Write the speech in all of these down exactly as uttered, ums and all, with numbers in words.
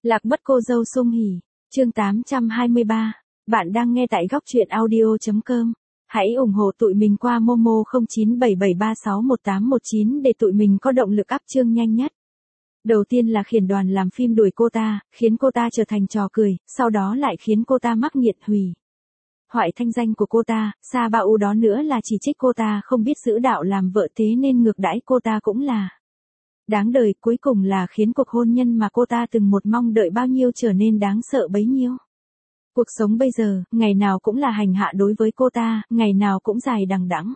Lạc mất cô dâu Sung Hỉ, chương tám trăm hai mươi ba. Bạn đang nghe tại góc truyện audio chấm com. Hãy ủng hộ tụi mình qua Momo không chín bảy bảy ba sáu một tám một chín để tụi mình có động lực up chương nhanh nhất. Đầu tiên là khiển đoàn làm phim đuổi cô ta, khiến cô ta trở thành trò cười, sau đó lại khiến cô ta mắc nghiện hủy hoại thanh danh của cô ta, Sa Ba U đó nữa là chỉ trích cô ta không biết giữ đạo làm vợ thế nên ngược đãi cô ta cũng là đáng đời, cuối cùng là khiến cuộc hôn nhân mà cô ta từng một mong đợi bao nhiêu trở nên đáng sợ bấy nhiêu. Cuộc sống bây giờ, ngày nào cũng là hành hạ đối với cô ta, ngày nào cũng dài đằng đẵng.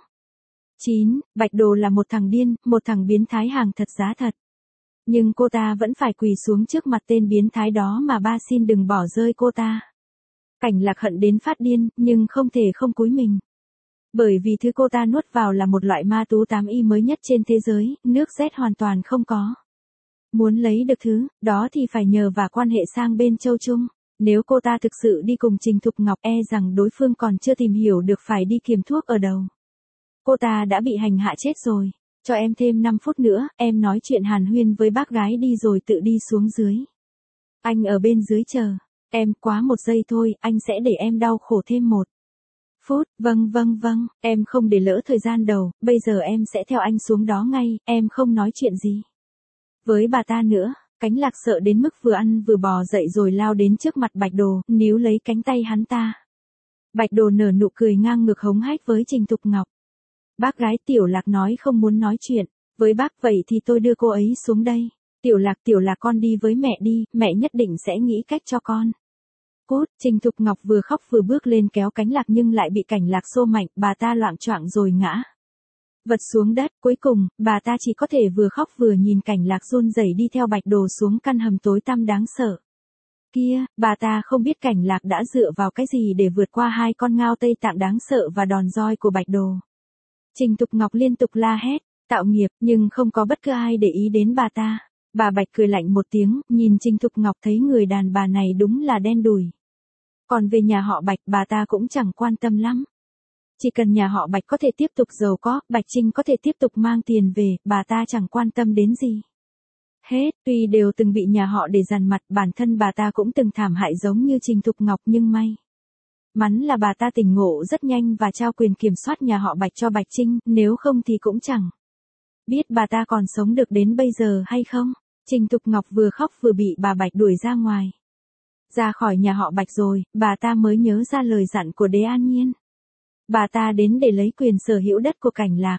chín. Bạch Đồ là một thằng điên, một thằng biến thái hàng thật giá thật. Nhưng cô ta vẫn phải quỳ xuống trước mặt tên biến thái đó mà ba xin đừng bỏ rơi cô ta. Cảnh Lạc hận đến phát điên, nhưng không thể không cúi mình. Bởi vì thứ cô ta nuốt vào là một loại ma tú tám y mới nhất trên thế giới, nước Z hoàn toàn không có. Muốn lấy được thứ đó thì phải nhờ và quan hệ sang bên Châu Trung. Nếu cô ta thực sự đi cùng Trình Thục Ngọc e rằng đối phương còn chưa tìm hiểu được phải đi kiềm thuốc ở đầu. Cô ta đã bị hành hạ chết rồi. Cho em thêm năm phút nữa, em nói chuyện hàn huyên với bác gái đi rồi tự đi xuống dưới. Anh ở bên dưới chờ. Em quá một giây thôi, anh sẽ để em đau khổ thêm một phút. Vâng vâng vâng, em không để lỡ thời gian đầu, bây giờ em sẽ theo anh xuống đó ngay, em không nói chuyện gì với bà ta nữa. Cánh Lạc sợ đến mức vừa ăn vừa bò dậy rồi lao đến trước mặt Bạch Đồ, níu lấy cánh tay hắn ta. Bạch Đồ nở nụ cười ngang ngược hống hách với Trình Thục Ngọc. Bác gái, Tiểu Lạc nói không muốn nói chuyện với bác, vậy thì tôi đưa cô ấy xuống đây. Tiểu Lạc, Tiểu Lạc con đi với mẹ đi, mẹ nhất định sẽ nghĩ cách cho con. Cút, Trình Thục Ngọc vừa khóc vừa bước lên kéo Cánh Lạc nhưng lại bị Cảnh Lạc xô mạnh, bà ta loạng choạng rồi ngã vật xuống đất. Cuối cùng, bà ta chỉ có thể vừa khóc vừa nhìn Cảnh Lạc run rẩy đi theo Bạch Đồ xuống căn hầm tối tăm đáng sợ kia. Bà ta không biết Cảnh Lạc đã dựa vào cái gì để vượt qua hai con ngao Tây Tạng đáng sợ và đòn roi của Bạch Đồ. Trình Thục Ngọc liên tục la hét, tạo nghiệp, nhưng không có bất cứ ai để ý đến bà ta. Bà Bạch cười lạnh một tiếng, nhìn Trình Thục Ngọc thấy người đàn bà này đúng là đen đủi. Còn về nhà họ Bạch, bà ta cũng chẳng quan tâm lắm. Chỉ cần nhà họ Bạch có thể tiếp tục giàu có, Bạch Trinh có thể tiếp tục mang tiền về, bà ta chẳng quan tâm đến gì hết. Tuy đều từng bị nhà họ để dằn mặt, bản thân bà ta cũng từng thảm hại giống như Trình Thục Ngọc, nhưng may mắn là bà ta tỉnh ngộ rất nhanh và trao quyền kiểm soát nhà họ Bạch cho Bạch Trinh, nếu không thì cũng chẳng biết bà ta còn sống được đến bây giờ hay không. Trình Thục Ngọc vừa khóc vừa bị bà Bạch đuổi ra ngoài. Ra khỏi nhà họ Bạch rồi, bà ta mới nhớ ra lời dặn của Đế An Nhiên. Bà ta đến để lấy quyền sở hữu đất của Cảnh Lạc.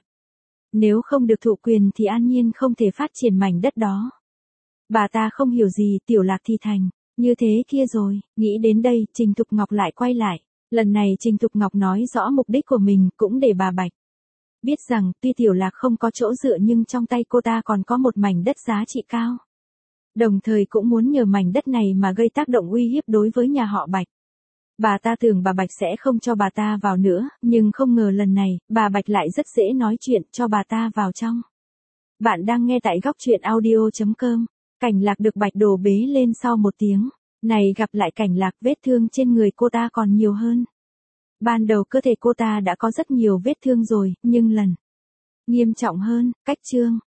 Nếu không được thụ quyền thì An Nhiên không thể phát triển mảnh đất đó. Bà ta không hiểu gì, Tiểu Lạc thì thành như thế kia rồi. Nghĩ đến đây, Trình Thục Ngọc lại quay lại. Lần này Trình Thục Ngọc nói rõ mục đích của mình, cũng để bà Bạch biết rằng tuy Tiểu Lạc không có chỗ dựa nhưng trong tay cô ta còn có một mảnh đất giá trị cao. Đồng thời cũng muốn nhờ mảnh đất này mà gây tác động uy hiếp đối với nhà họ Bạch. Bà ta tưởng bà Bạch sẽ không cho bà ta vào nữa, nhưng không ngờ lần này, bà Bạch lại rất dễ nói chuyện cho bà ta vào trong. Bạn đang nghe tại góc truyện audio chấm com. Cảnh Lạc được Bạch Đồ bế lên sau một tiếng này gặp lại Cảnh Lạc, vết thương trên người cô ta còn nhiều hơn. Ban đầu cơ thể cô ta đã có rất nhiều vết thương rồi, nhưng lần nghiêm trọng hơn. Cách chương